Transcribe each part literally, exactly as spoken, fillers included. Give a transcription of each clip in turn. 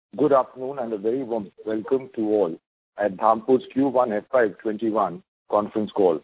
Good afternoon and a very warm welcome to all at Dhampur's Q one F Y twenty-one conference call.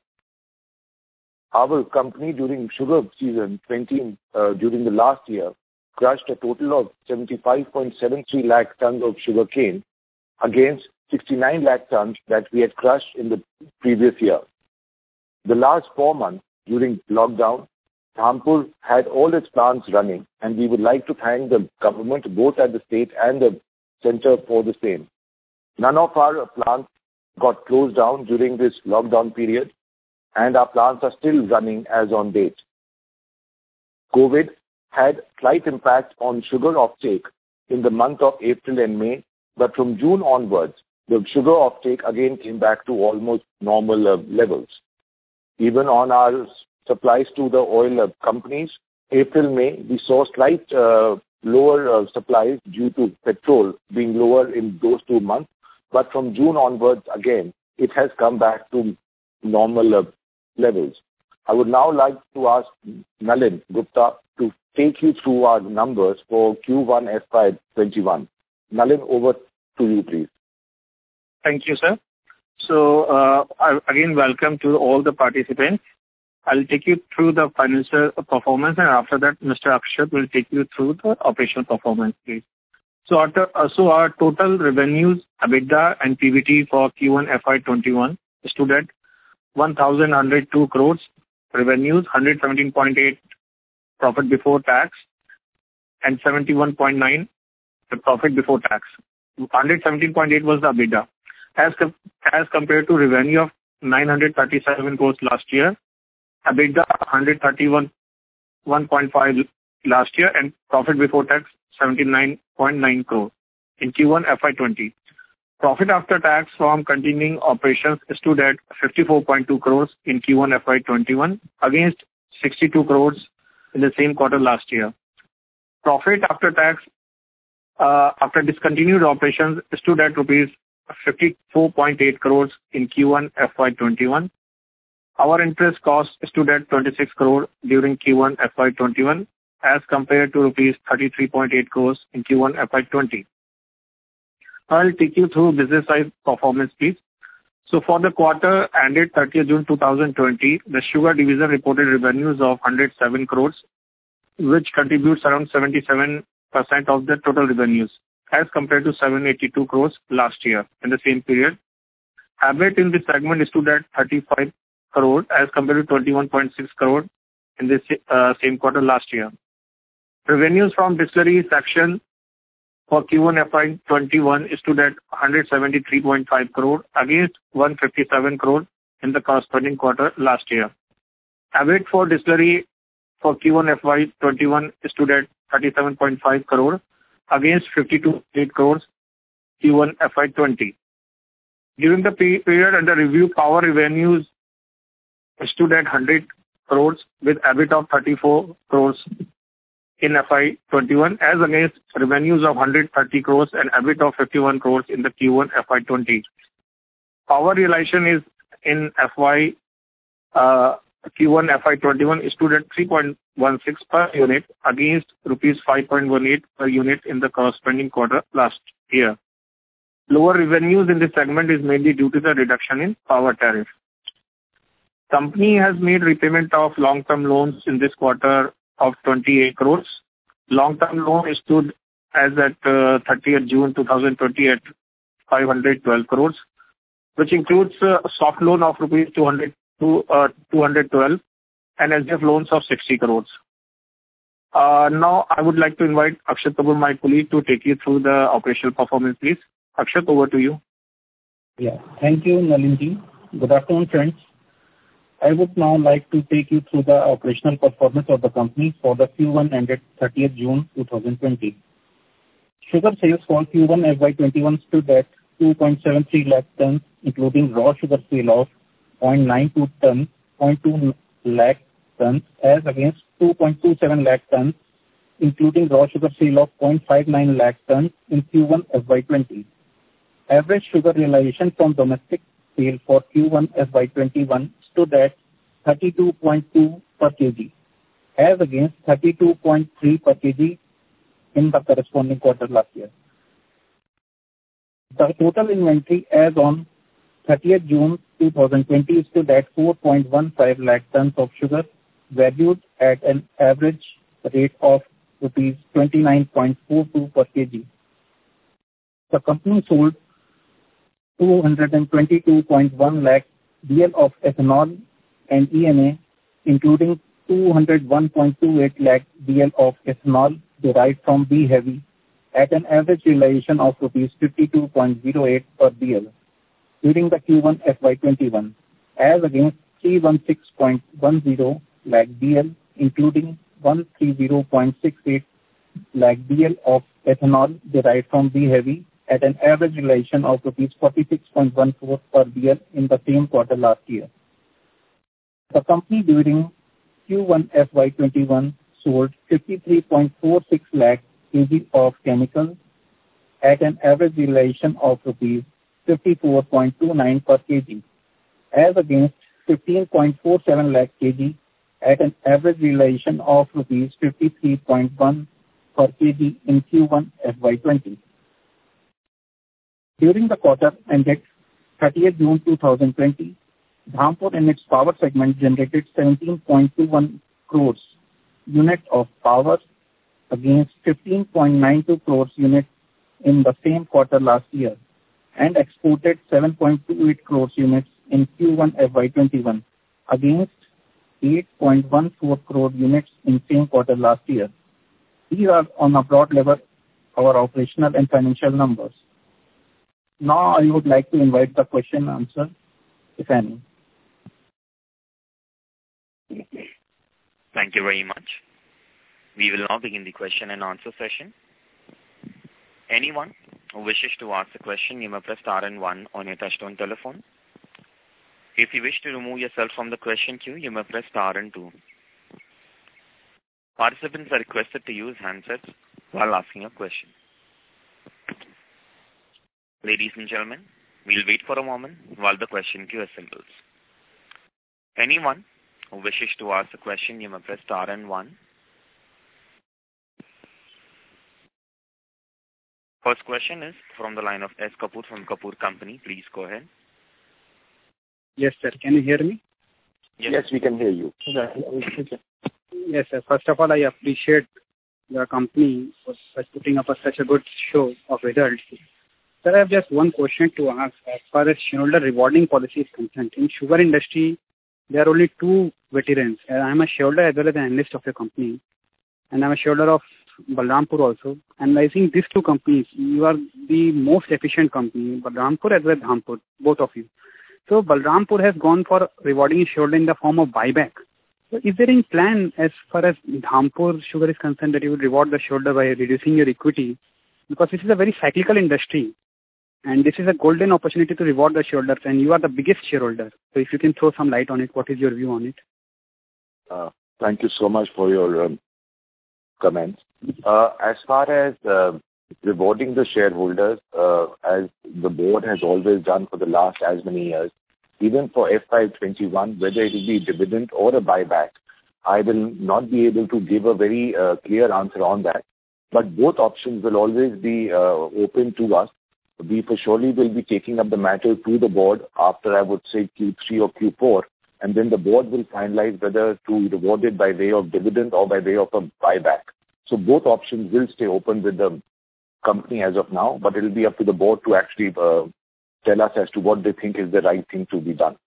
Our company during sugar season twenty uh, during the last year crushed a total of seventy-five point seven three lakh tons of sugar cane against sixty-nine lakh tons that we had crushed in the previous year. The last four months during lockdown, Dhampur had all its plants running, and we would like to thank the government both at the state and the center for the same. None of our plants got closed down during this lockdown period, and our plants are still running as on date. COVID had slight impact on sugar offtake in the month of April and May, but from June onwards, the sugar offtake again came back to almost normal uh, levels. Even on our supplies to the oil uh, companies, April, May, we saw slight uh, lower uh, supplies due to petrol being lower in those two months. But from June onwards, again, it has come back to normal uh, levels. I would now like to ask Nalin Gupta to take you through our numbers for Q one F Y twenty-one. Nalin, over to you, please. Thank you, sir. So, uh, I, again, welcome to all the participants. I'll take you through the financial performance, and after that, Mister Akshat will take you through the operational performance, please. So, after, uh, so our total revenues, EBITDA and P B T for Q one F Y twenty-one stood at one thousand one hundred two crores, revenues one hundred seventeen point eight profit before tax, and seventy-one point nine the profit before tax. one hundred seventeen point eight was the EBITDA, as com- as compared to revenue of nine hundred thirty-seven crores last year, EBITDA one hundred thirty-one point five last year, and profit before tax seventy-nine point nine crore in Q one F Y twenty. Profit after tax from continuing operations stood at fifty-four point two crores in Q one F Y twenty-one against sixty-two crores in the same quarter last year. Profit after tax uh, after discontinued operations stood at rupees fifty-four point eight crores in Q one F Y twenty-one. Our interest cost stood at twenty-six crore during Q one F Y twenty-one as compared to rupees thirty-three point eight crores in Q one F Y twenty. I'll take you through business side performance, please. So for the quarter ended thirtieth June two thousand twenty, the sugar division reported revenues of one hundred seven crores, which contributes around seventy-seven percent of the total revenues, as compared to seven hundred eighty-two crores last year in the same period. E B I T in this segment stood at thirty-five crore as compared to twenty-one point six crore in the uh, same quarter last year. Revenues from distillery section for Q one F Y twenty-one stood at one hundred seventy-three point five crore against one hundred fifty-seven crore in the corresponding quarter last year. E B I T for distillery for Q one F Y twenty-one stood at thirty-seven point five crore against fifty-two point eight crores Q one F Y twenty. During the period under review, power revenues stood at one hundred crores with E B I T of thirty-four crores in F Y twenty-one as against revenues of one hundred thirty crores and E B I T of fifty-one crores in the Q one F Y twenty. Power realization is in F Y uh, Q one F Y twenty-one stood at three point one six per unit against rupees five point one eight per unit in the corresponding quarter last year. Lower revenues in this segment is mainly due to the reduction in power tariff. Company has made repayment of long-term loans in this quarter of twenty-eight crores. Long-term loan stood as at uh, thirtieth June two thousand twenty at five hundred twelve crores, which includes uh, soft loan of rupees two hundred to uh, two hundred twelve and S D F loans of sixty crores. Uh, now I would like to invite Akshat Kapoor, my colleague, to take you through the operational performance, please. Akshat, over to you. Yeah, thank you, Nalinji. Good afternoon, friends. I would now like to take you through the operational performance of the company for the Q one ended thirtieth June two thousand twenty. Sugar sales for Q one F Y twenty-one stood at two point seven three lakh tons, including raw sugar sale of zero point nine two tons, zero point two lakh tons, as against two point two seven lakh tons, including raw sugar sale of zero point five nine lakh tons in Q one F Y twenty. Average sugar realization from domestic sale for Q one F Y twenty-one stood at thirty-two point two per kg, as against thirty-two point three per kg in the corresponding quarter last year. The total inventory as on thirtieth June twenty twenty stood at four point one five lakh tons of sugar, valued at an average rate of rupees twenty-nine point four two per kg. The company sold two hundred twenty-two point one lakh B L of ethanol and E N A, including two hundred one point two eight lakh B L of ethanol derived from B heavy at an average realization of rupees fifty-two point zero eight per B L during the Q one F Y twenty-one, as against three hundred sixteen point one zero lakh B L, including one hundred thirty point six eight lakh B L of ethanol derived from B heavy at an average realization of rupees forty-six point one four per B L in the same quarter last year. The company during Q one F Y twenty-one sold fifty-three point four six lakh kg of chemicals at an average realization of rupees fifty-four point two nine per kg, as against fifteen point four seven lakh kg at an average realization of rupees fifty-three point one per kg in Q one F Y twenty. During the quarter ended thirtieth June twenty twenty, Dhampur in its power segment generated seventeen point two one crores units of power against fifteen point nine two crores units in the same quarter last year, and exported seven point two eight crores units in Q one F Y twenty-one against eight point one four crore units in same quarter last year. These are on a broad level our operational and financial numbers. Now I would like to invite the question and answer, if any. Thank you very much. We will now begin the question and answer session. Anyone who wishes to ask a question, you may press star and one on your touchtone telephone. If you wish to remove yourself from the question queue, you may press star and two. Participants are requested to use handsets while asking a question. Ladies and gentlemen, we'll wait for a moment while the question queue assembles. Anyone who wishes to ask a question, you may press star and one. First question is from the line of S. Kapoor from Kapoor Company. Please go ahead. Yes, sir. Can you hear me? Yes, yes we can hear you. Yes, sir. First of all, I appreciate your company for putting up a, such a good show of results. Sir, I have just one question to ask. As far as shareholder rewarding policy is concerned, in sugar industry, there are only two veterans. I am a shareholder as well as an analyst of your company, and I am a shareholder of Balrampur also. And I think these two companies, you are the most efficient company, Balrampur as well as Dhampur, both of you. So Balrampur has gone for rewarding shareholder in the form of buyback. So is there any plan as far as Dhampur sugar is concerned that you would reward the shareholder by reducing your equity? Because this is a very cyclical industry, and this is a golden opportunity to reward the shareholders, and you are the biggest shareholder. So if you can throw some light on it, what is your view on it? Uh, thank you so much for your um, comments. Uh, as far as uh, rewarding the shareholders, uh, as the board has always done for the last as many years, even for F Y twenty-one, whether it will be dividend or a buyback, I will not be able to give a very uh, clear answer on that. But both options will always be uh, open to us. We for surely will be taking up the matter to the board after, I would say, Q three or Q four, and then the board will finalize whether to reward it by way of dividend or by way of a buyback. So both options will stay open with the company as of now, but it will be up to the board to actually uh, tell us as to what they think is the right thing to be done.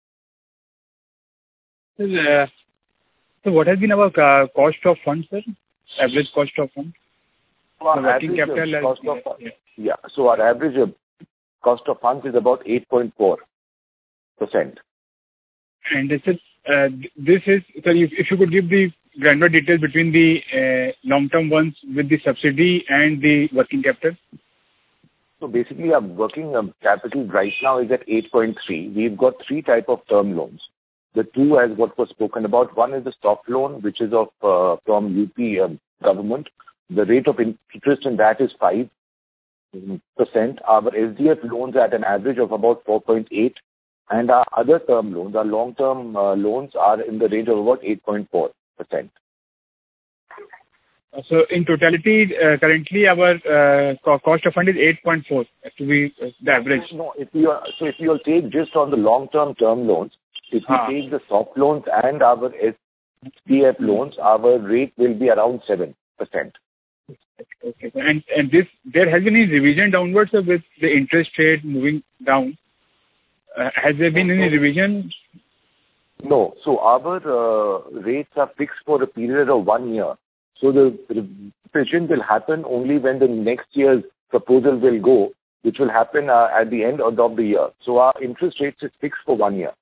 Uh, so what has been our uh, cost of funds, sir? Average cost of funds? Our working capital cost of, yeah. yeah. So our average uh, cost of funds is about eight point four percent. And this is, uh, this is, so if, if you could give the granular details between the uh, long-term ones with the subsidy and the working capital. So basically our working um, capital right now is at eight point three. We've got three type of term loans. The two, as what was spoken about, one is the stock loan, which is of uh, from U P um, government. The rate of interest in that is five percent. Our S D F loans at an average of about four point eight. And our other term loans, our long-term uh, loans are in the range of about eight point four percent. So in totality, uh, currently our uh, co- cost of fund is eight point four to be uh, the average. No, if you are, so if you take just on the long-term term loans, if you Ah. take the soft loans and our S P F loans, our rate will be around seven percent. Okay. And and this, there has been any revision downwards uh, with the interest rate moving down. Uh, has there been any revision? No. So our uh, rates are fixed for a period of one year. So the revision will happen only when the next year's proposal will go, which will happen uh, at the end of the year. So our interest rates is fixed for one year.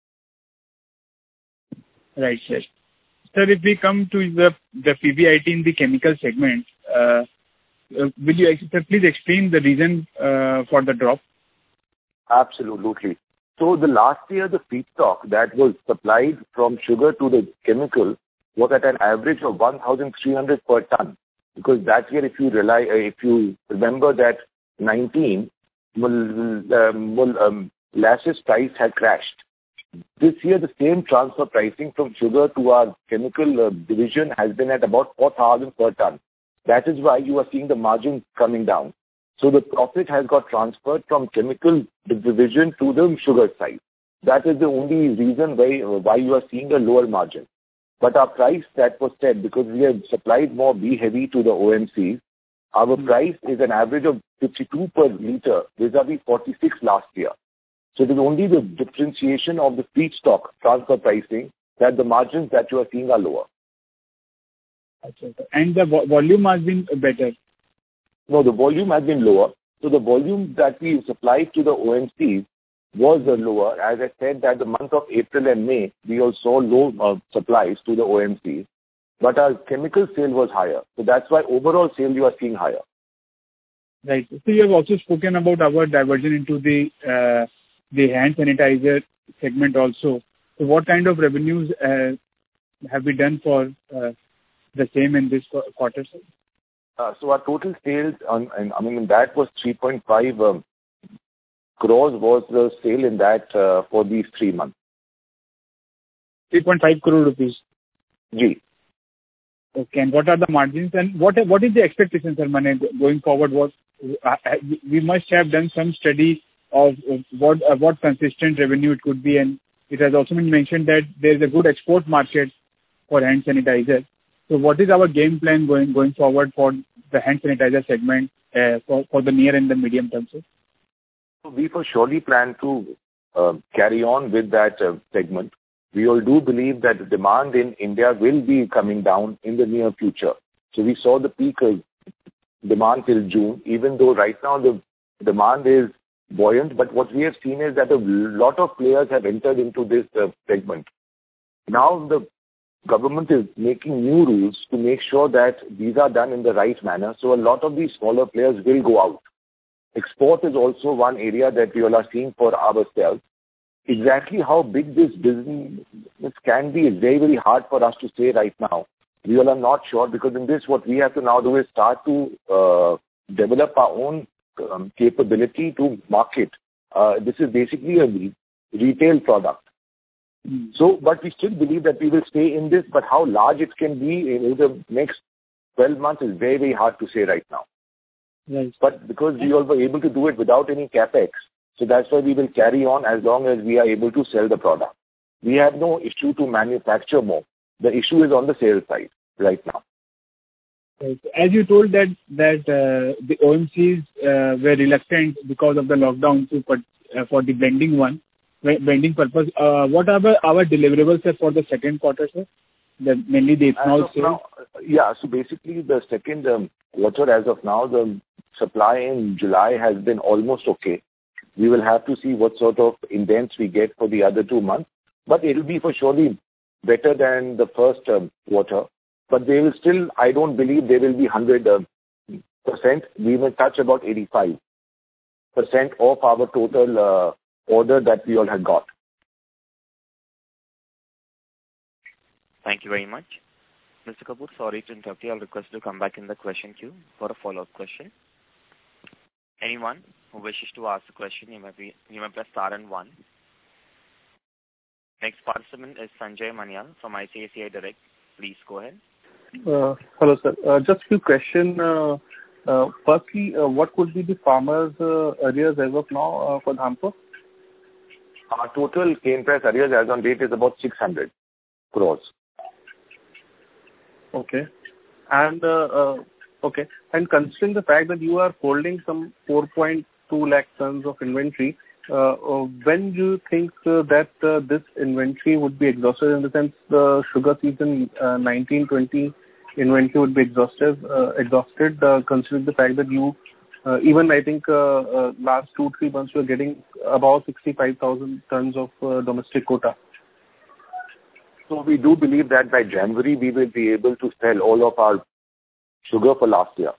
Right, sir. Sir, if we come to the the P B I T in the chemical segment, uh, uh, will you ex- sir, please explain the reason uh, for the drop? Absolutely. So the last year, the feedstock that was supplied from sugar to the chemical was at an average of one thousand three hundred per ton. Because that year, if you rely, uh, if you remember that nineteen, mol- uh, mol- um, molasses price had crashed. This year, the same transfer pricing from sugar to our chemical uh, division has been at about four thousand per ton. That is why you are seeing the margins coming down. So the profit has got transferred from chemical division to the sugar side. That is the only reason why, why you are seeing a lower margin. But our price that was set, because we have supplied more B-heavy to the O M Cs, our price is an average of fifty-two per litre vis-a-vis forty-six last year. So it is only the differentiation of the feedstock transfer pricing that the margins that you are seeing are lower. And the vo- volume has been better. No, the volume has been lower. So the volume that we supplied to the O M Cs was uh, lower. As I said, that the month of April and May, we also saw low uh, supplies to the O M Cs. But our chemical sale was higher. So that's why overall sale you are seeing higher. Right. So you have also spoken about our diversion into the uh, the hand sanitizer segment also. So what kind of revenues uh, have we done for uh, the same in this qu- quarter, sir? Uh, so our total sales, on, and, I mean, that was three point five um, crores was the sale in that uh, for these three months. three point five crore rupees. G. Okay. And what are the margins and what what is the expectation, sir, Mane, going forward? What uh, we must have done some study of what uh, what consistent revenue it could be, and it has also been mentioned that there is a good export market for hand sanitizer. So what is our game plan going going forward for the hand sanitizer segment uh, for for the near and the medium term, sir? So we for surely plan to uh, carry on with that uh, segment. We all do believe that the demand in India will be coming down in the near future. So we saw the peak of demand till June, even though right now the demand is buoyant. But what we have seen is that a lot of players have entered into this uh, segment. Now the government is making new rules to make sure that these are done in the right manner. So a lot of these smaller players will go out. Export is also one area that we all are seeing for ourselves. Exactly how big this business can be is very, very hard for us to say right now. We all are not sure, because in this what we have to now do is start to uh, develop our own um, capability to market. Uh, this is basically a re- retail product. So, but we still believe that we will stay in this, but how large it can be in the next twelve months is very, very hard to say right now. Right. But because we all were able to do it without any capex, so that's why we will carry on as long as we are able to sell the product. We have no issue to manufacture more. The issue is on the sales side right now. Right. As you told that that uh, the O M Cs uh, were reluctant because of the lockdown to put, uh, for the blending one. Blending purpose, uh, what are the, our deliverables, sir, for the second quarter, sir? The, mainly the ethanol sales? Now, yeah, so basically the second um, quarter as of now, the supply in July has been almost okay. We will have to see what sort of indents we get for the other two months. But it will be for surely better than the first um, quarter. But they will still, I don't believe they will be one hundred percent. We will touch about eighty-five percent of our total uh, order that we all had got. Thank you very much. Mister Kapoor, sorry to interrupt you. I'll request you to come back in the question queue for a follow-up question. Anyone who wishes to ask a question, you may, be, you may press star and one. Next participant is Sanjay Manyal from I C I C I Direct. Please go ahead. Uh, hello, sir. Uh, just a few questions. Uh, uh, firstly, uh, what could be the farmers' uh, arrears as of now uh, for Dhampur? Our total cane press arrears as on date is about six hundred crores. Okay. And uh, uh, okay. And considering the fact that you are holding some four point two lakh tons of inventory, uh, uh, when do you think uh, that uh, this inventory would be exhausted? In the sense, the sugar season uh, nineteen twenty inventory would be exhausted, uh, exhausted uh, considering the fact that you, uh, even I think uh, uh, last two, three months you are getting about sixty-five thousand tons of uh, domestic quota. So we do believe that by January we will be able to sell all of our sugar for last year.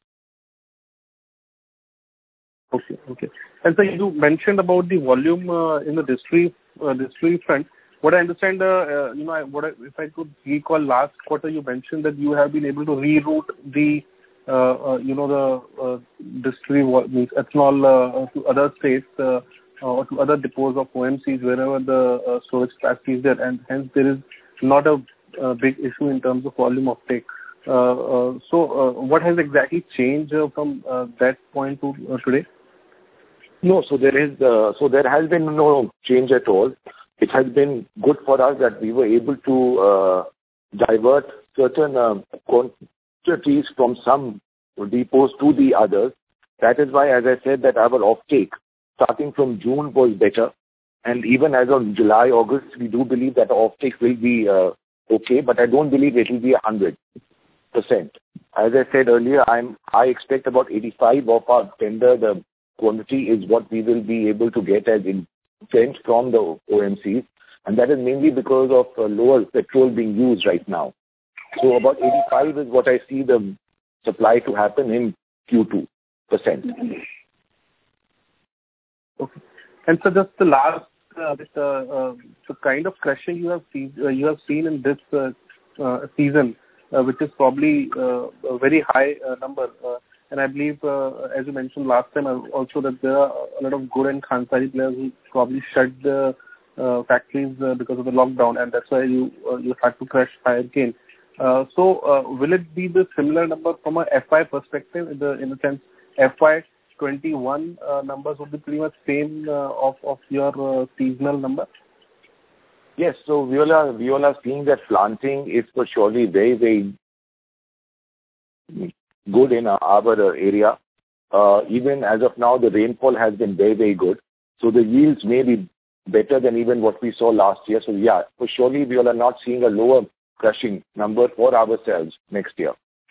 Okay, okay. And so you mentioned about the volume uh, in the distillery uh, distillery front. What I understand, uh, uh, you know, I, what I, if I could recall last quarter, you mentioned that you have been able to reroute the, uh, uh, you know, the uh, distillery means ethanol uh, to other states uh, or to other depots of O M Cs wherever the uh, storage capacity is there, and hence there is not a, a big issue in terms of volume offtake. Uh, uh, so, uh, what has exactly changed uh, from uh, that point to uh, today? No, so there is uh, so there has been no change at all. It has been good for us that we were able to uh, divert certain uh, quantities from some depots to the others. That is why, as I said, that our offtake starting from June was better, and even as of July, August, we do believe that the offtake will be uh, okay, but I don't believe it will be a hundred percent. As I said earlier, I'm I expect about eighty-five of our tender the quantity is what we will be able to get as intent from the O M Cs, and that is mainly because of uh, lower petrol being used right now. So about eighty-five is what I see the supply to happen in Q two percent. Okay. And so just the last, uh, this, uh, uh, the kind of crushing you have seen, uh, you have seen in this uh, uh, season, uh, which is probably uh, a very high uh, number. Uh, And I believe, uh, as you mentioned last time, also that there are a lot of Gur and Khansari players who probably shut the uh, factories uh, because of the lockdown, and that's why you uh, you had to crush higher cane. Uh, so, uh, will it be the similar number from a F Y perspective? In the in the sense, F Y twenty-one uh, numbers would be pretty much same uh, of of your uh, seasonal number. Yes, so we all are we all are seeing that planting is for surely very very good in our area. Uh, even as of now, the rainfall has been very, very good. So the yields may be better than even what we saw last year. So yeah, for surely we all are not seeing a lower crushing number for ourselves next year.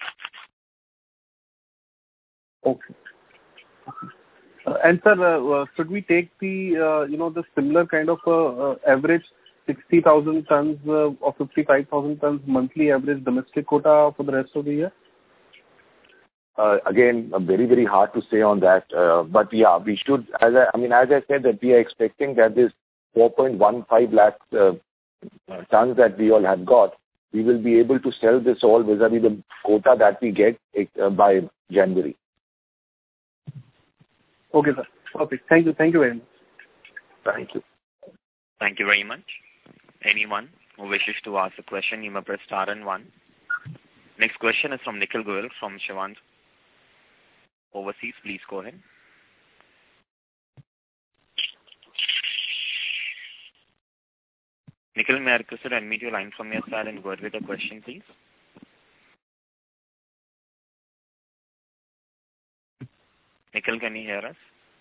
Okay. okay. Uh, and sir, uh, should we take the, uh, you know, the similar kind of uh, uh, average sixty thousand tons uh, or fifty-five thousand tons monthly average domestic quota for the rest of the year? Uh, again, uh, very, very hard to say on that. Uh, but yeah, we should, as I, I mean, as I said, that we are expecting that this four point one five lakh uh, tons that we all have got, we will be able to sell this all vis-a-vis the quota that we get uh, by January. Okay, sir. Okay. Thank you. Thank you very much. Thank you. Thank you very much. Anyone who wishes to ask a question, you may press star and one. Next question is from Nikhil Goyal from Shivant Overseas. Please go ahead. Nikhil, may I request you to unmute your line from your side and go ahead with the question, please? Nikhil, can you hear us?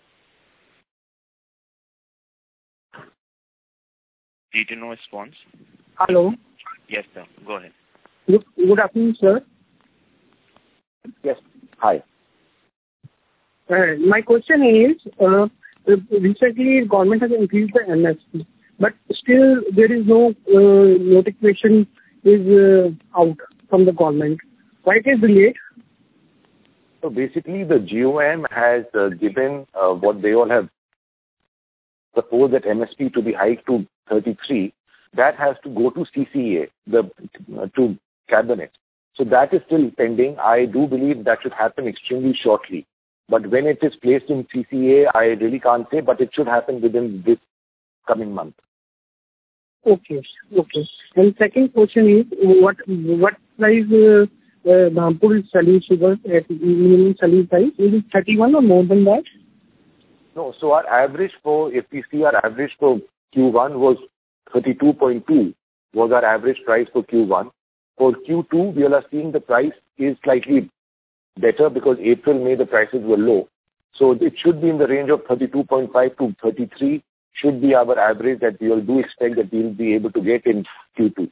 Due to no response. Hello. Yes, sir. Go ahead. Good, good afternoon, sir. Yes. Hi. Uh, my question is, uh, recently government has increased the M S P, but still there is no uh, notification is uh, out from the government. Why it is delayed? So basically the G O M has uh, given uh, what they all have proposed that M S P to be hiked to thirty-three. That has to go to C C A, the uh, to cabinet. So that is still pending. I do believe that should happen extremely shortly. But when it is placed in C C A, I really can't say, but it should happen within this coming month. Okay, okay. And second question is, what what price uh, uh, Dhampur is selling sugar at minimum selling price? Is it thirty-one or more than that? No, so our average for, if we see our average for Q one was thirty-two point two was our average price for Q one. For Q two, we are seeing the price is slightly better because April, May, the prices were low. So it should be in the range of thirty-two point five to thirty-three should be our average that we all do expect that we will be able to get in Q two.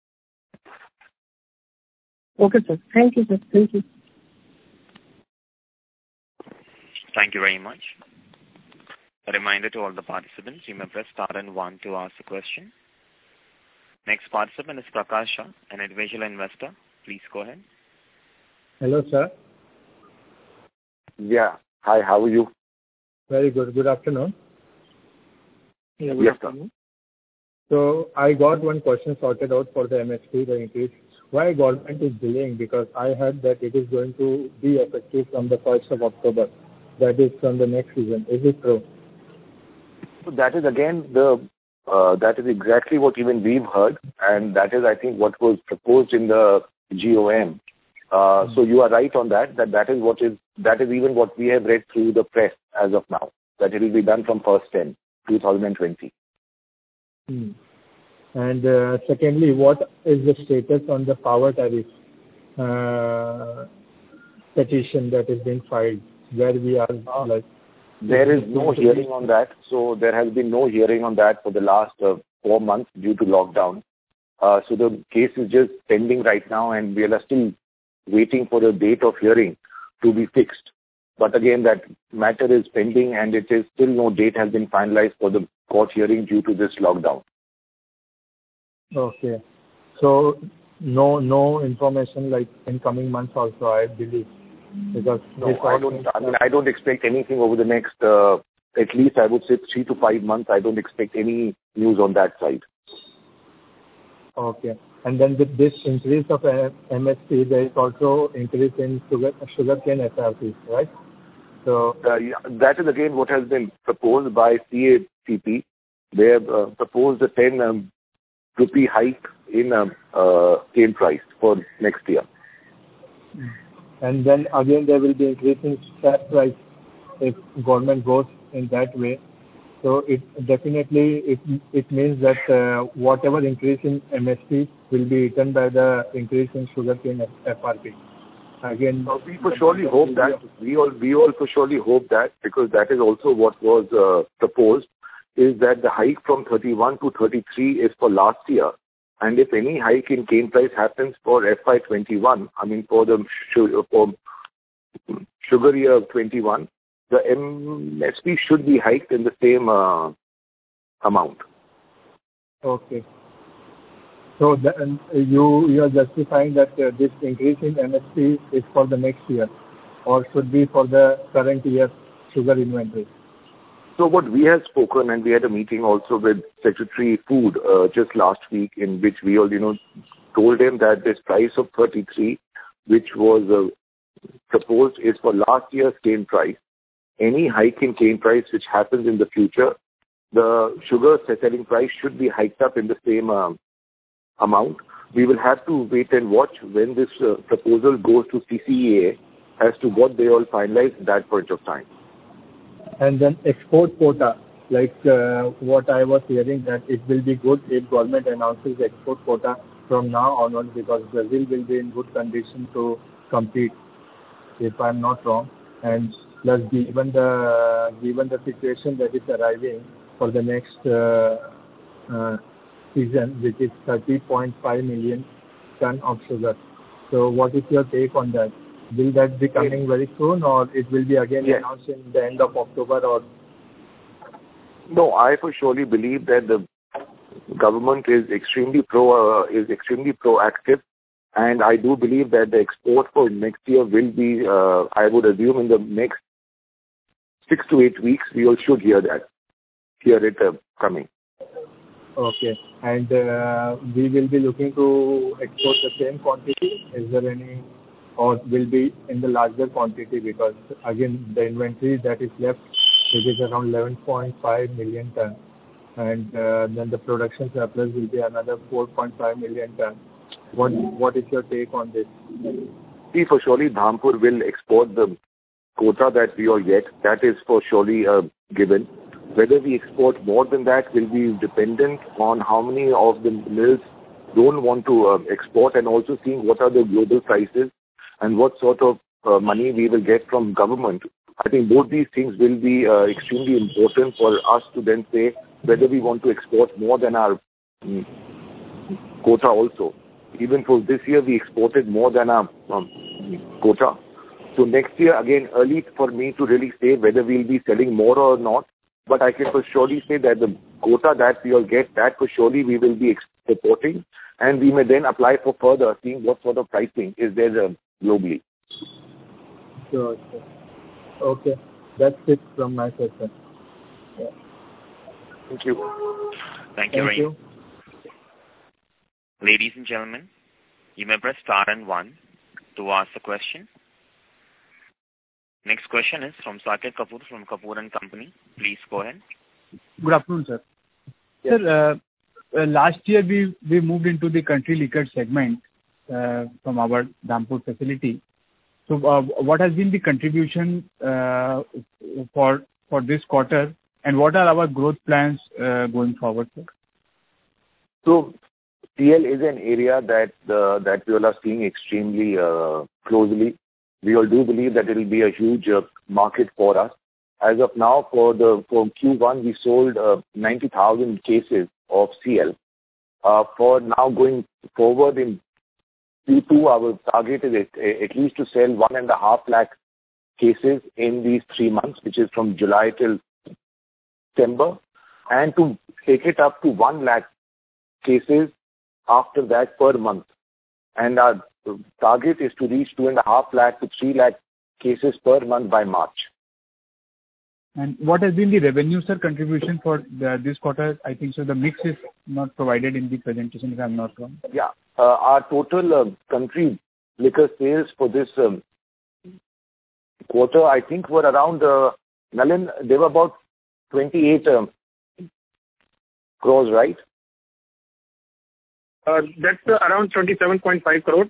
Okay, sir. Thank you, sir. Thank you. Thank you very much. A reminder to all the participants, you may press star and one to ask a question. Next participant is Prakash Shah, an individual investor. Please go ahead. Hello, sir. Yeah. Hi, how are you? Very good. Good afternoon. Yeah, good yes, afternoon. So I got one question sorted out for the M S P, the increase. Why government is delaying? Because I heard that it is going to be effective from the first of October. That is from the next season. Is it true? So that is again the uh, that is exactly what even we've heard, and that is I think what was proposed in the G O M. Uh, mm-hmm. So you are right on that. That that is what is that is even what we have read through the press as of now. That it will be done from first ten, twenty twenty. Hmm. And uh, secondly, what is the status on the power tariff uh, petition that is being filed, where we are uh, like? There is no hearing on that. So there has been no hearing on that for the last uh, four months due to lockdown. Uh, so the case is just pending right now, and we are still waiting for the date of hearing to be fixed. But again, that matter is pending, and it is still no date has been finalized for the court hearing due to this lockdown. Okay. So no no information like in coming months also, I believe. Because no, I don't I mean I don't expect anything over the next uh, at least I would say three to five months. I don't expect any news on that side. Okay. And then with this increase of M S P, there is also increase in sugar sugarcane S R P, right? So uh, yeah, that is again what has been proposed by C A C P. They have uh, proposed a ten um, rupee hike in um, uh, cane price for next year. And then again there will be increase in scrap price if government goes in that way. So it definitely it it means that uh, whatever increase in M S P will be eaten by the increase in sugarcane F R P. Again, uh, we for surely hope that we all we all for surely hope that because that is also what was uh, proposed is that the hike from thirty-one to thirty-three is for last year, and if any hike in cane price happens for F Y twenty-one, I mean for the for sugar year twenty-one, the M S P should be hiked in the same uh, amount. Okay. So the, you you are justifying that uh, this increase in M S P is for the next year, or should be for the current year's sugar inventory? So what we had spoken, and we had a meeting also with Secretary Food uh, just last week, in which we all you know told him that this price of thirty-three, which was uh, proposed, is for last year's cane price. Any hike in cane price which happens in the future, the sugar selling price should be hiked up in the same uh, amount. We will have to wait and watch when this uh, proposal goes to C C E A as to what they all finalize at that point of time. And then export quota, like uh, what I was hearing that it will be good if government announces export quota from now onwards because Brazil will be in good condition to compete, if I'm not wrong. And plus given the given the situation that is arriving for the next uh, uh, season, which is thirty point five million ton of sugar. So what is your take on that? Will that be coming very soon, or it will be again yes. announced in the end of October? Or no, I for surely believe that the government is extremely pro uh, is extremely proactive, and I do believe that the export for next year will be. Uh, I would assume in the next six to eight weeks we all should hear that, hear it uh, coming. Okay, and uh, we will be looking to export the same quantity. Is there any? Or will be in the larger quantity because again the inventory that is left it is around eleven point five million ton, and uh, then the production surplus will be another four point five million ton. What What is your take on this? See, for surely Dhampur will export the quota that we all get. That is for surely uh, given. Whether we export more than that will be dependent on how many of the mills don't want to uh, export, and also seeing what are the global prices and what sort of uh, money we will get from government. I think both these things will be uh, extremely important for us to then say whether we want to export more than our um, quota also. Even for this year, we exported more than our um, quota. So next year, again, early for me to really say whether we'll be selling more or not. But I can for surely say that the quota that we all get, that for surely we will be exporting, and we may then apply for further, seeing what sort of pricing is there uh, globally. Sure, sure. Okay, that's it from my side, sir. Yeah. Thank you. Thank you. Thank you. Ladies and gentlemen, you may press star and one to ask the question. Next question is from Saket Kapoor from Kapoor and Company. Please go ahead. Good afternoon, sir. Yes. Sir, uh, uh, last year we, we moved into the country liquor segment uh, from our Dhampur facility. So uh, what has been the contribution uh, for for this quarter, and what are our growth plans uh, going forward, sir? So C L is an area that uh, that we all are seeing extremely uh, closely. We all do believe that it will be a huge uh, market for us. As of now, for the for Q one, we sold uh, ninety thousand cases of C L. Uh, for now going forward in Q two, our target is at, at least to sell one and a half lakh cases in these three months, which is from July till September, and to take it up to one lakh cases after that per month. And our target is to reach two and a half lakh to three lakh cases per month by March. And what has been the revenue, sir, contribution for the, this quarter? I think so the mix is not provided in the presentation, if I'm not wrong. Yeah. Uh, our total uh, country liquor sales for this um, quarter, I think, were around, uh, Nalin, they were about twenty-eight um, crores, right? Uh, that's uh, around twenty-seven point five crore.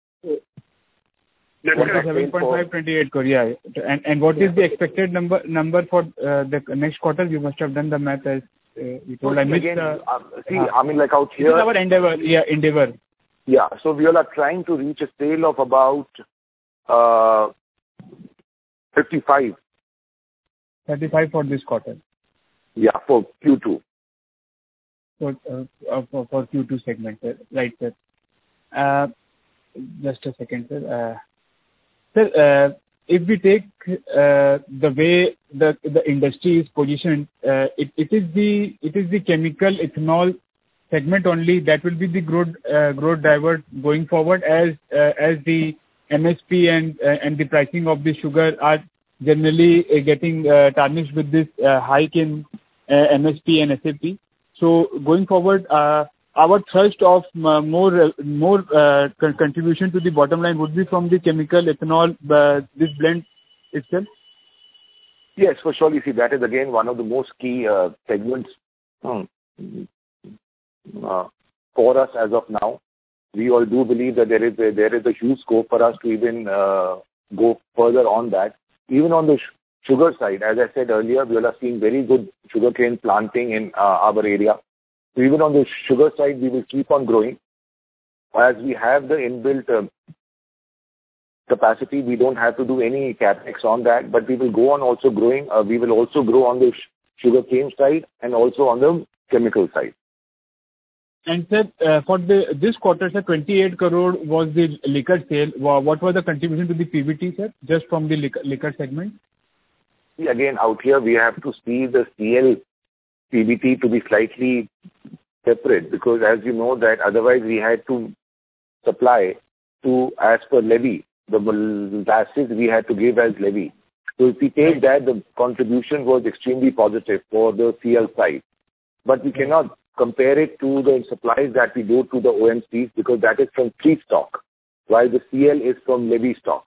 That's twenty-seven point five, twenty-eight crore, yeah. And, and what is the expected number number for uh, the next quarter? You must have done the math as uh, you told. So I missed, again, uh, uh, see, uh, I mean, like out here. This is our endeavor, yeah, endeavor. Yeah, so we all are trying to reach a sale of about uh, fifty-five. thirty-five for this quarter. Yeah, for Q two. For, uh, for, for Q two segment, sir. Right, sir. Uh, just a second, sir. Uh, sir, uh, if we take uh, the way the the industry is positioned, uh, it, it is the it is the chemical ethanol segment only that will be the growth uh, growth driver going forward, as uh, as the M S P and uh, and the pricing of the sugar are generally uh, getting uh, tarnished with this uh, hike in uh, M S P and S A P. So going forward, uh, our thrust of uh, more more uh, con- contribution to the bottom line would be from the chemical ethanol, uh, this blend itself. Yes, for sure. You see, that is again one of the most key uh, segments hmm, uh, for us as of now. We all do believe that there is a, there is a huge scope for us to even uh, go further on that. Even on the sh- sugar side, as I said earlier, we all are seeing very good sugarcane planting in uh, our area. So even on the sugar side, we will keep on growing. As we have the inbuilt uh, capacity, we don't have to do any capex on that, but we will go on also growing. Uh, we will also grow on the sh- sugarcane side and also on the chemical side. And sir, uh, for the this quarter, sir, twenty-eight crore was the liquor sale. What was the contribution to the P B T, sir, just from the liquor, liquor segment? See, again, out here we have to see the C L P B T to be slightly separate, because as you know that otherwise we had to supply to as per levy. The molasses we had to give as levy. So if we take that, the contribution was extremely positive for the C L side. But we cannot compare it to the supplies that we do to the O M Cs, because that is from free stock, while the C L is from levy stock.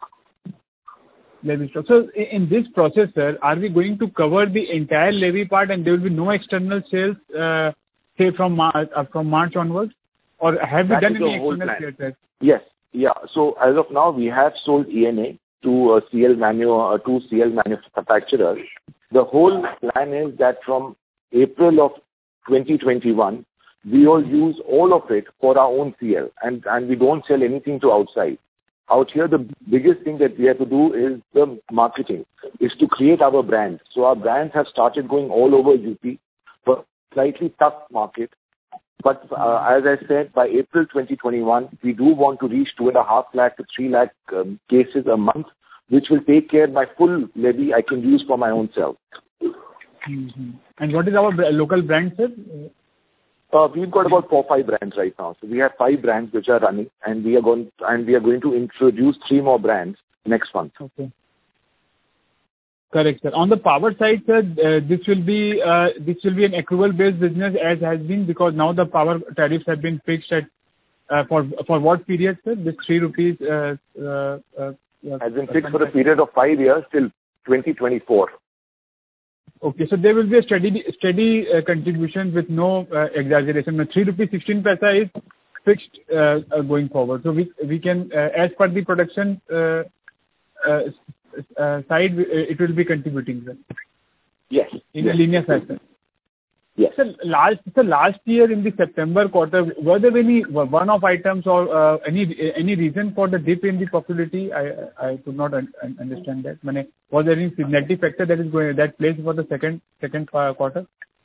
Levy stock. So in this process, sir, are we going to cover the entire levy part and there will be no external sales, uh, say from Mar- uh, from March onwards? or have we That done is any the whole external plan. sales? Yes. Yeah. So as of now, we have sold E N A to a C L manu, uh, to C L manufacturers. The whole plan is that from April of twenty twenty-one, we all use all of it for our own C L, and, and we don't sell anything to outside. Out here, the biggest thing that we have to do is the marketing, is to create our brand. So our brands have started going all over U P, but slightly tough market. But uh, as I said, by April twenty twenty-one, we do want to reach two and a half lakh to three lakh um, cases a month, which will take care of my full levy I can use for my own self. Mm-hmm. And what is our br- local brand, sir? Uh, we've got about four, five brands right now. So we have five brands which are running, and we are going and we are going to introduce three more brands next month. Okay. Correct, sir. On the power side, sir, uh, this will be uh, this will be an accrual-based business as has been, because now the power tariffs have been fixed at uh, for for what period, sir? This three rupees uh, uh, uh, has been fixed for a period of five years till twenty twenty-four. Okay, so there will be a steady steady uh, contribution with no uh, exaggeration. Now, three rupees sixteen paisa is fixed uh, uh, going forward. So we we can uh, as per the production uh, uh, uh, side, it will be contributing, sir. Yes. In yes. a linear fashion. Yes. So last so last year in the September quarter, were there any one-off items or uh, any any reason for the dip in the profitability? I I could not un- understand that. Mane, was there any seasonality factor that is going that plays for the second second quarter?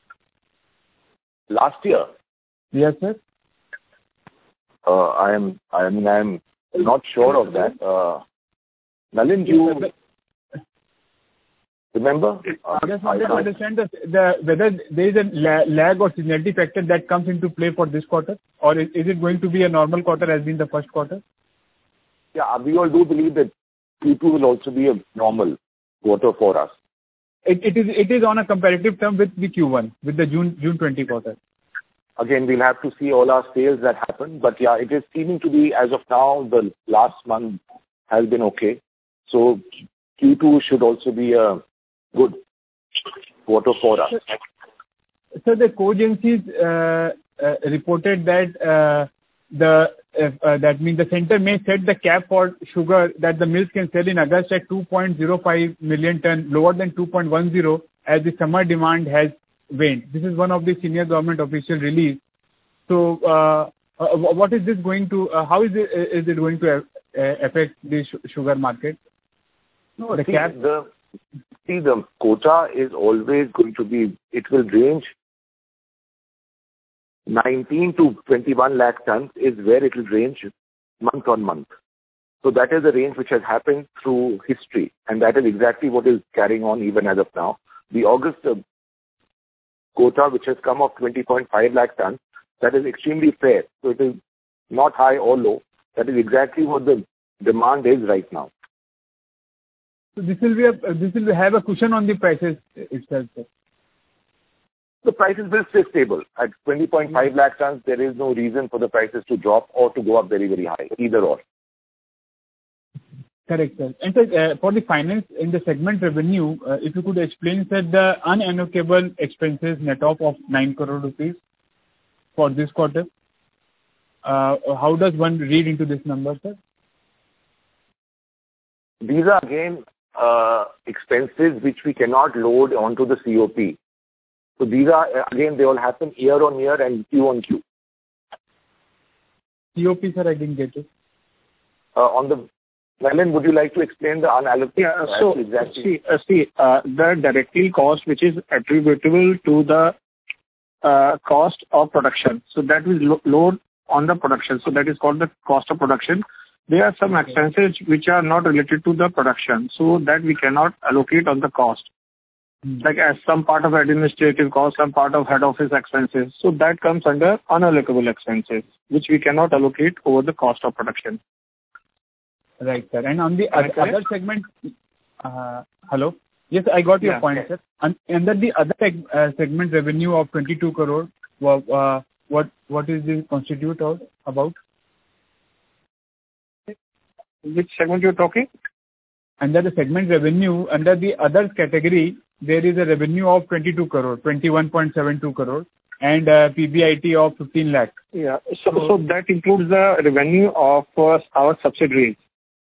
Last year. Yes, sir. Uh, I am I mean I am not sure of that. Uh, Nalin, you remember? Uh, I just wanted to understand the, the whether there is a la- lag or seasonality factor that comes into play for this quarter, or is, is it going to be a normal quarter as been the first quarter? Yeah, we all do believe that Q two will also be a normal quarter for us. It, it is it is on a comparative term with the Q one, with the June June twenty quarter. Again, we'll have to see all our sales that happen, but yeah, it is seeming to be, as of now, the last month has been okay. So Q two should also be a good quarter for us. So the co-agencies uh, uh, reported that uh, the uh, uh, that means the center may set the cap for sugar that the mills can sell in August at two point zero five million ton, lower than two point one zero, as the summer demand has waned. This is one of the senior government official release. So uh, uh, what is this going to? Uh, how is it is it going to uh, affect the sh- sugar market? No, the see, cap. The, see, the quota is always going to be. It will range nineteen to twenty-one lakh tons is where it will range month on month. So that is the range which has happened through history, and that is exactly what is carrying on even as of now. The August uh, quota which has come of twenty point five lakh tons, that is extremely fair. So it is not high or low. That is exactly what the demand is right now. So this will be a, this will have a cushion on the prices itself, sir. The prices will stay stable. At twenty point five lakh tons, there is no reason for the prices to drop or to go up very, very high, either or. Correct, sir. And sir, uh, for the finance in the segment revenue, uh, if you could explain, sir, the unallocable expenses net off of nine crore rupees for this quarter. Uh, how does one read into this number, sir? These are again uh, expenses which we cannot load onto the C O P. So these are, again, they all happen year on year and Q on Q. C O P, sir, I didn't get it. Uh, on the, Nalin, would you like to explain the unallocated? Yeah, so exactly. see, uh, see uh, the directly cost which is attributable to the uh, cost of production. So that will lo- load on the production. So that is called the cost of production. There are some expenses which are not related to the production, so that we cannot allocate on the cost. Hmm. Like as some part of administrative cost, some part of head office expenses. So that comes under unallocable expenses, which we cannot allocate over the cost of production. Right, sir. And on the other, other segment, uh, hello? Yes, I got your yeah, point, okay. sir. And under the other seg- uh, segment revenue of twenty-two crore, uh, what what is this constitute of about? Which segment you're talking? Under the segment revenue, under the other category, there is a revenue of twenty-two crore, twenty-one point seven two crore. and uh, P B I T of fifteen lakh. Yeah. So, so that includes the revenue of uh, our subsidiaries.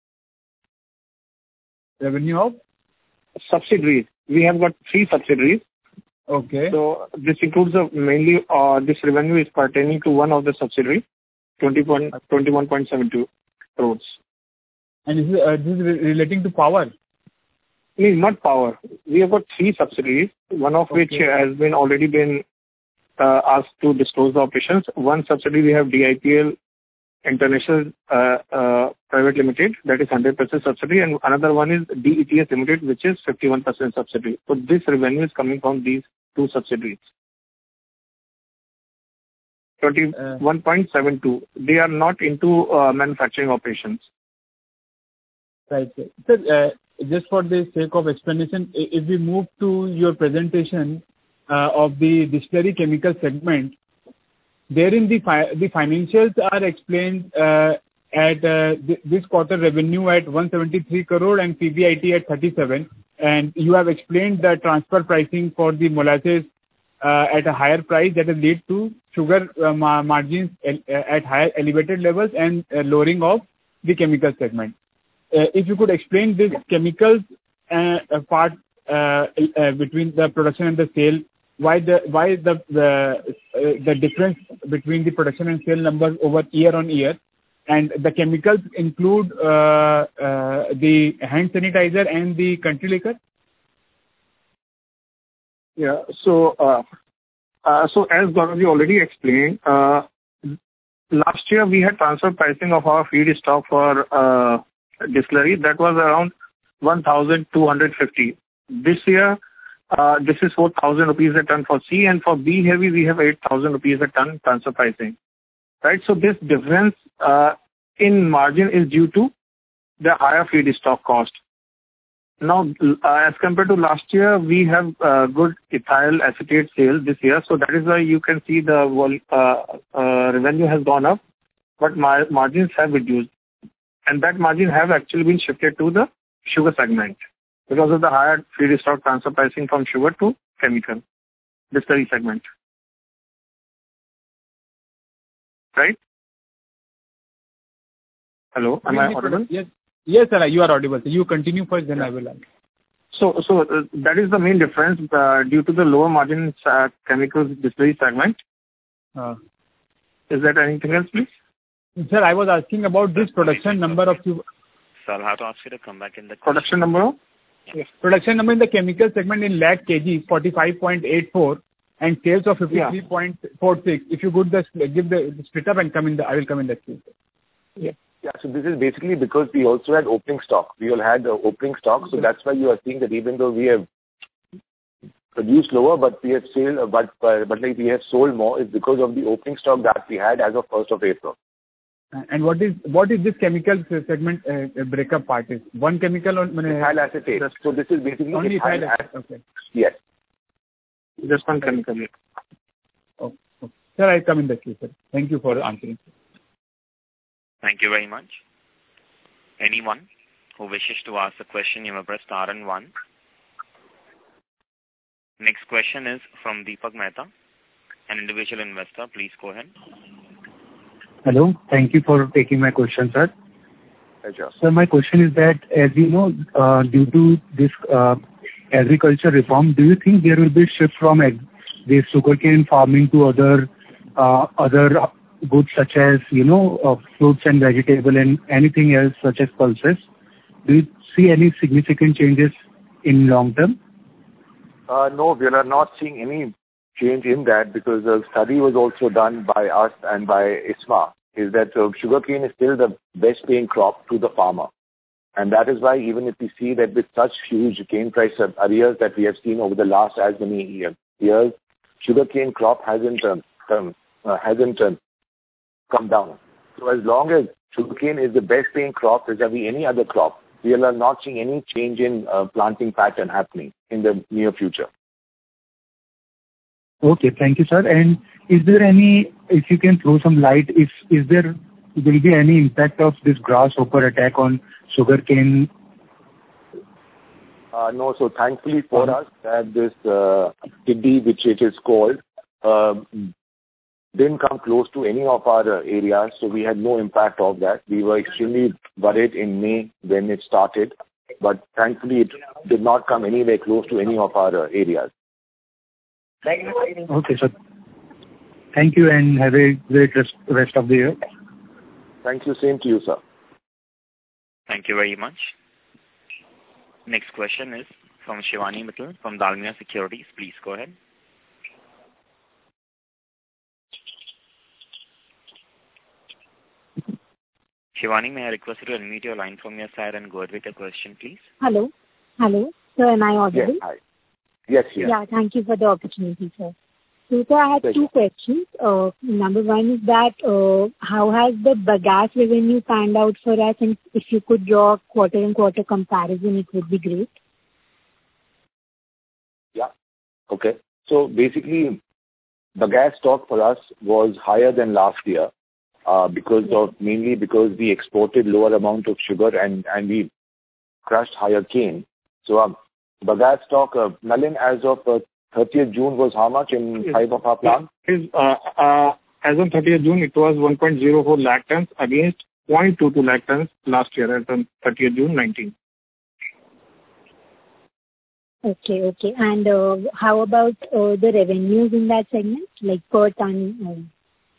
Revenue of? Subsidiaries. We have got three subsidiaries. Okay. So this includes uh, mainly uh, this revenue is pertaining to one of the subsidiaries, twenty-one point seven two crores. And this is, uh, this is re- relating to power? No, not power. We have got three subsidiaries, one of Okay. which has been already been uh, asked to disclose the operations. One subsidiary we have D I P L International uh, uh, Private Limited, that is one hundred percent subsidiary, and another one is D E T S Limited, which is fifty-one percent subsidiary. So this revenue is coming from these two subsidiaries. twenty-one point seven two. They are not into uh, manufacturing operations. Right. Sir, uh, just for the sake of explanation, i- if we move to your presentation uh, of the distillery chemical segment, therein the fi- the financials are explained uh, at uh, th- this quarter revenue at one hundred seventy-three crore and P B I T at thirty-seven, and you have explained the transfer pricing for the molasses uh, at a higher price that has led to sugar uh, ma- margins el- uh, at higher elevated levels and uh, lowering of the chemical segment. Uh, if you could explain this chemicals uh, uh, part uh, uh, between the production and the sale, why the why the the, uh, the difference between the production and sale numbers over year on year, and the chemicals include uh, uh, the hand sanitizer and the country liquor. Yeah. So, uh, uh, so as Gaurav already explained, uh, last year we had transfer pricing of our feedstock for uh, distillery that was around one thousand two hundred fifty. This year, uh, this is four thousand rupees a ton for C, and for B heavy we have eight thousand rupees a ton transfer pricing. Right. So this difference uh, in margin is due to the higher feedstock cost. Now, uh, as compared to last year, we have uh, good ethyl acetate sales this year, so that is why you can see the vol- uh, uh, revenue has gone up, but mar- margins have reduced, and that margin have actually been shifted to the sugar segment because of the higher feedstock transfer pricing from sugar to chemical distillery segment. Right? Hello, am I audible? Yes, yes, sir. You are audible. You continue first, then Yeah. I will answer. So, so uh, that is the main difference uh, due to the lower margin uh, chemicals distillery segment. Uh, Is there anything else, please? sir, I was asking about this production number of you. So I'll have to ask you to come back in the Production number? Yes. Production number in the chemical segment in lakh kg forty-five point eight four and sales of fifty-three point four six. If you could just give the, the split up and come in the, I will come in that queue. Yeah. Yeah, so this is basically because we also had opening stock. We all had uh, opening stock, so that's why you are seeing that even though we have produced lower, but we have sold, uh, but uh, but like we have sold more, is because of the opening stock that we had as of first of April. And what is what is this chemical segment uh, breakup part? Is one chemical on Ethyl acetate. So this is basically only ethyl ethyl acetate. acetate. Okay. Yes. Just one chemical. Oh, okay. Sir, I come in the queue, sir. Thank you for answering. Thank you very much. Anyone who wishes to ask a question, you may press star and one. Next question is from Deepak Mehta, an individual investor. Please go ahead. Hello. Thank you for taking my question, sir. Pleasure. Sir, my question is that, as you know, uh, due to this uh, agriculture reform, do you think there will be a shift from ag- the sugarcane farming to other uh, other goods such as, you know, uh, fruits and vegetable and anything else such as pulses? Do you see any significant changes in long term? Uh, no, we are not seeing any change in that because a study was also done by us and by ISMA, is that uh, sugarcane is still the best paying crop to the farmer. And that is why even if we see that with such huge cane price arrears that we have seen over the last as many year, years, sugarcane crop hasn't um, um, uh, hasn't um, come down. So as long as sugarcane is the best paying crop vis-a-vis any other crop, we are not seeing any change in uh, planting pattern happening in the near future. Okay, thank you, sir. And is there any, if you can throw some light, if is there will be any impact of this grasshopper attack on sugarcane? Uh, no, so thankfully for us that this uh, tiddy, which it is called, uh, didn't come close to any of our uh, areas, so we had no impact of that. We were extremely worried in May when it started, but thankfully it did not come anywhere close to any of our uh, areas. Okay, sir. Thank you and have a great rest, rest of the year. Thank you. Same to you, sir. Thank you very much. Next question is from Shivani Mittal from Dalmia Securities. Please go ahead. Shivani, may I request you to unmute your line from your side and go ahead with your question, please? Hello. Hello. Sir, am I audible? Yes, hi. Yes, yes. Yeah, thank you for the opportunity, sir. So, sir, I have two questions. Uh, number one is that uh, how has the bagasse revenue panned out for us, and if you could draw quarter and quarter comparison, it would be great. Yeah. Okay. So basically, bagasse stock for us was higher than last year uh, because yeah. of mainly because we exported lower amount of sugar and and we crushed higher cane. So um, bagasse stock, uh, Nalin, as of uh, thirtieth June was how much in yes. five of our plants? Is, uh, uh, as on thirtieth June, it was one point zero four lakh tons against zero point two two lakh tons last year as on thirtieth June nineteen. Okay, okay. And uh, how about uh, the revenues in that segment, like per ton? Um...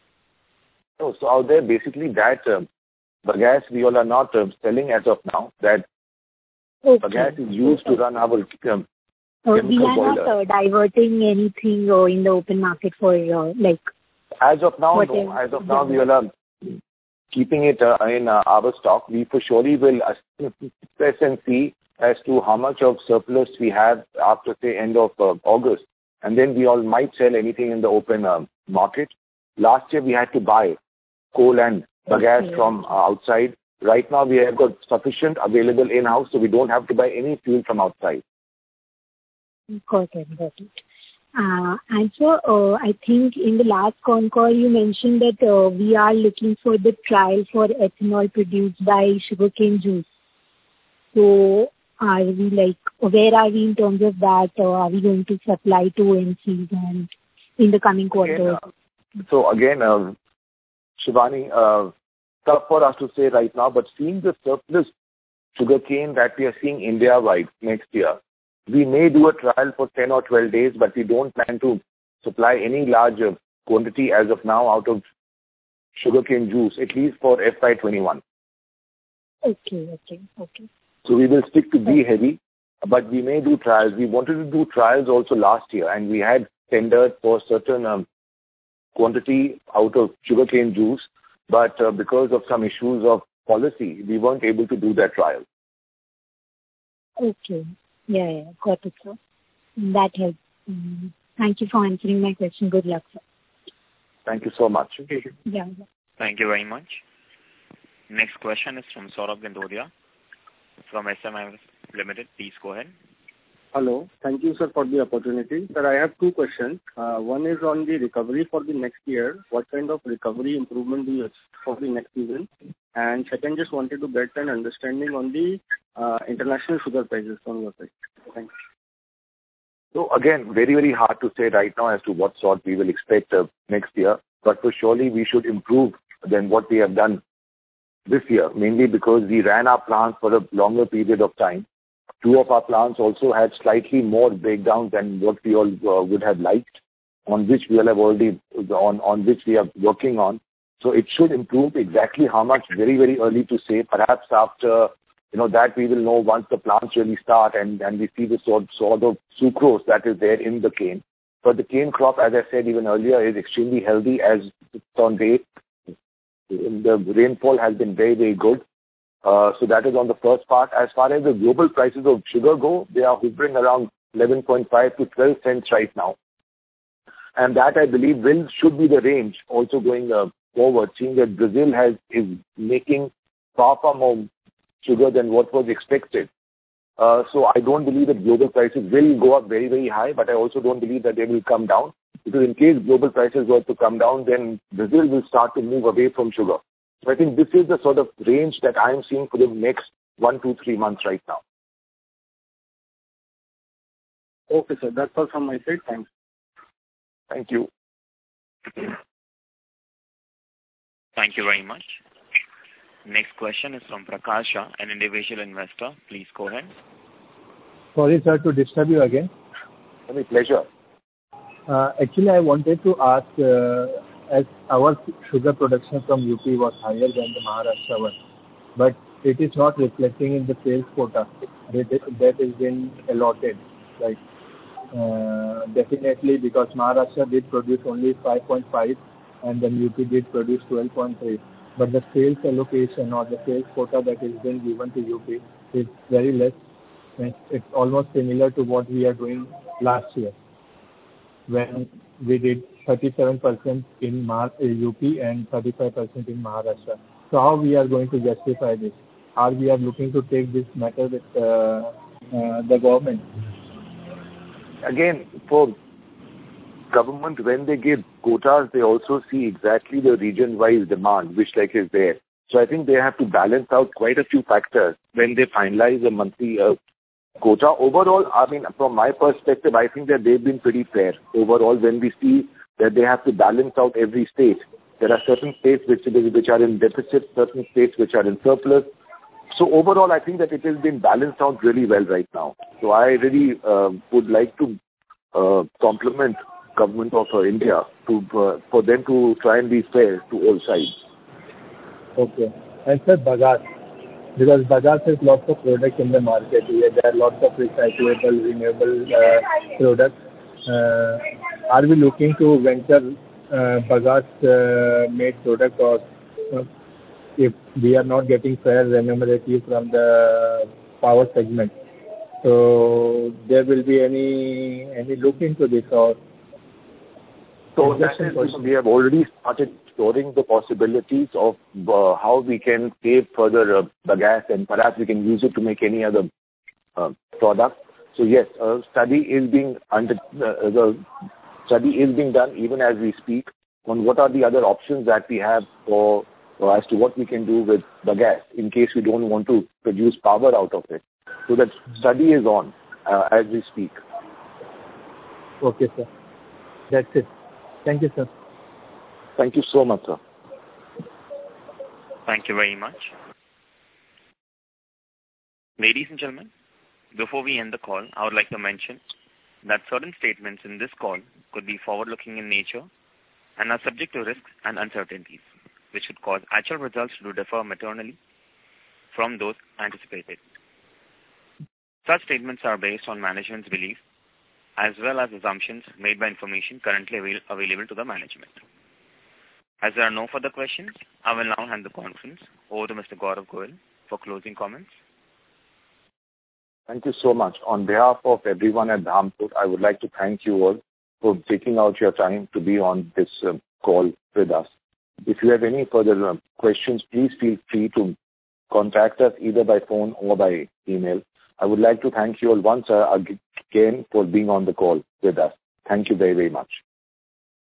Oh, so out there, basically that uh, bagasse we all are not uh, selling as of now. That okay. bagasse is used okay. to run our um, Uh, we are not uh, diverting anything uh, in the open market for uh, like. As of now, no. As of now, we are uh, keeping it uh, in uh, our stock. We for surely will assess and see as to how much of surplus we have after say end of uh, August, and then we all might sell anything in the open uh, market. Last year we had to buy coal and bagasse okay. from uh, outside. Right now we have got sufficient available in house, so we don't have to buy any fuel from outside. Got it, got it. Uh, and so, uh, I think in the last con call you mentioned that uh, we are looking for the trial for ethanol produced by sugarcane juice. So, are we like, where are we in terms of that? Or are we going to supply to O M Cs and in the coming quarters? Again, uh, so again, uh, Shivani, uh, tough for us to say right now, but seeing the surplus sugarcane that we are seeing India-wide next year, we may do a trial for ten or twelve days, but we don't plan to supply any large quantity as of now out of sugarcane juice, at least for F Y twenty-one. Okay, okay, okay. So we will stick to B heavy, but we may do trials. We wanted to do trials also last year, and we had tendered for certain um, quantity out of sugarcane juice, but uh, because of some issues of policy, we weren't able to do that trial. Okay. Yeah, yeah, got it, sir. That helps. Um, thank you for answering my question. Good luck, sir. Thank you so much. Yeah, yeah. Thank you very much. Next question is from Saurabh Gandodia from S M I Limited. Please go ahead. Hello. Thank you, sir, for the opportunity. Sir, I have two questions. Uh, one is on the recovery for the next year. What kind of recovery improvement do you expect for the next season? And second, just wanted to get an understanding on the uh, international sugar prices from your side. Thanks. So again, very, very hard to say right now as to what sort we will expect uh, next year. But for surely we should improve than what we have done this year, mainly because we ran our plants for a longer period of time. Two of our plants also had slightly more breakdowns than what we all uh, would have liked, on which we all have already on on which we are working on. So it should improve. Exactly how much, very, very early to say. Perhaps after, you know, that we will know once the plants really start and, and we see the sort, sort of sucrose that is there in the cane. But the cane crop, as I said even earlier, is extremely healthy as it's on date. The rainfall has been very, very good. Uh, so that is on the first part. As far as the global prices of sugar go, they are hovering around eleven point five to twelve cents right now. And that, I believe, will should be the range also going uh, forward, seeing that Brazil has is making far, far more sugar than what was expected. Uh, so I don't believe that global prices will go up very, very high, but I also don't believe that they will come down. Because in case global prices were to come down, then Brazil will start to move away from sugar. So I think this is the sort of range that I am seeing for the next one, two, three months right now. Okay, sir. That's all from my side. Thanks. Thank you. Thank you very much. Next question is from Prakash Shah, an individual investor. Please go ahead. Sorry, sir, to disturb you again. My pleasure. Uh, actually, I wanted to ask, uh, as our sugar production from U P was higher than the Maharashtra one, but it is not reflecting in the sales quota that, that has been allotted. Like, uh, definitely because Maharashtra did produce only five point five and then U P did produce twelve point three. But the sales allocation or the sales quota that is being given to U P is very less. It's almost similar to what we are doing last year, when we did thirty-seven percent in Mar- U P and thirty-five percent in Maharashtra. So how we are going to justify this? Are we are looking to take this matter with uh, uh, the government? Again, for government, when they give quotas, they also see exactly the region-wise demand, which like is there. So I think they have to balance out quite a few factors when they finalize a monthly uh, quota. Overall, I mean, from my perspective, I think that they've been pretty fair. Overall, when we see that they have to balance out every state, there are certain states which, which are in deficit, certain states which are in surplus. So overall, I think that it has been balanced out really well right now. So I really uh, would like to uh, compliment government of uh, India to uh, for them to try and be fair to all sides. Okay. And sir, Bagasse, because Bagasse has lots of products in the market. There are lots of recyclable, renewable uh, products. Uh, are we looking to venture uh, Bagasse uh, made product, or uh, if we are not getting fair remunerative from the power segment, so there will be any any look into this? Or so that is, we have already started exploring the possibilities of uh, how we can save further uh, bagasse, and perhaps we can use it to make any other uh, product. So yes, a study is being under uh, the study is being done even as we speak on what are the other options that we have for uh, as to what we can do with bagasse in case we don't want to produce power out of it. So that study is on uh, as we speak. Okay, sir. That's it. Thank you, sir. Thank you so much, sir. Thank you very much. Ladies and gentlemen, before we end the call, I would like to mention that certain statements in this call could be forward-looking in nature and are subject to risks and uncertainties, which could cause actual results to differ materially from those anticipated. Such statements are based on management's belief as well as assumptions made by information currently avail- available to the management. As there are no further questions, I will now hand the conference over to Mister Gaurav Goel for closing comments. Thank you so much. On behalf of everyone at Dhampur, I would like to thank you all for taking out your time to be on this uh, call with us. If you have any further uh, questions, please feel free to contact us either by phone or by email. I would like to thank you all once uh, again for being on the call with us. Thank you very, very much.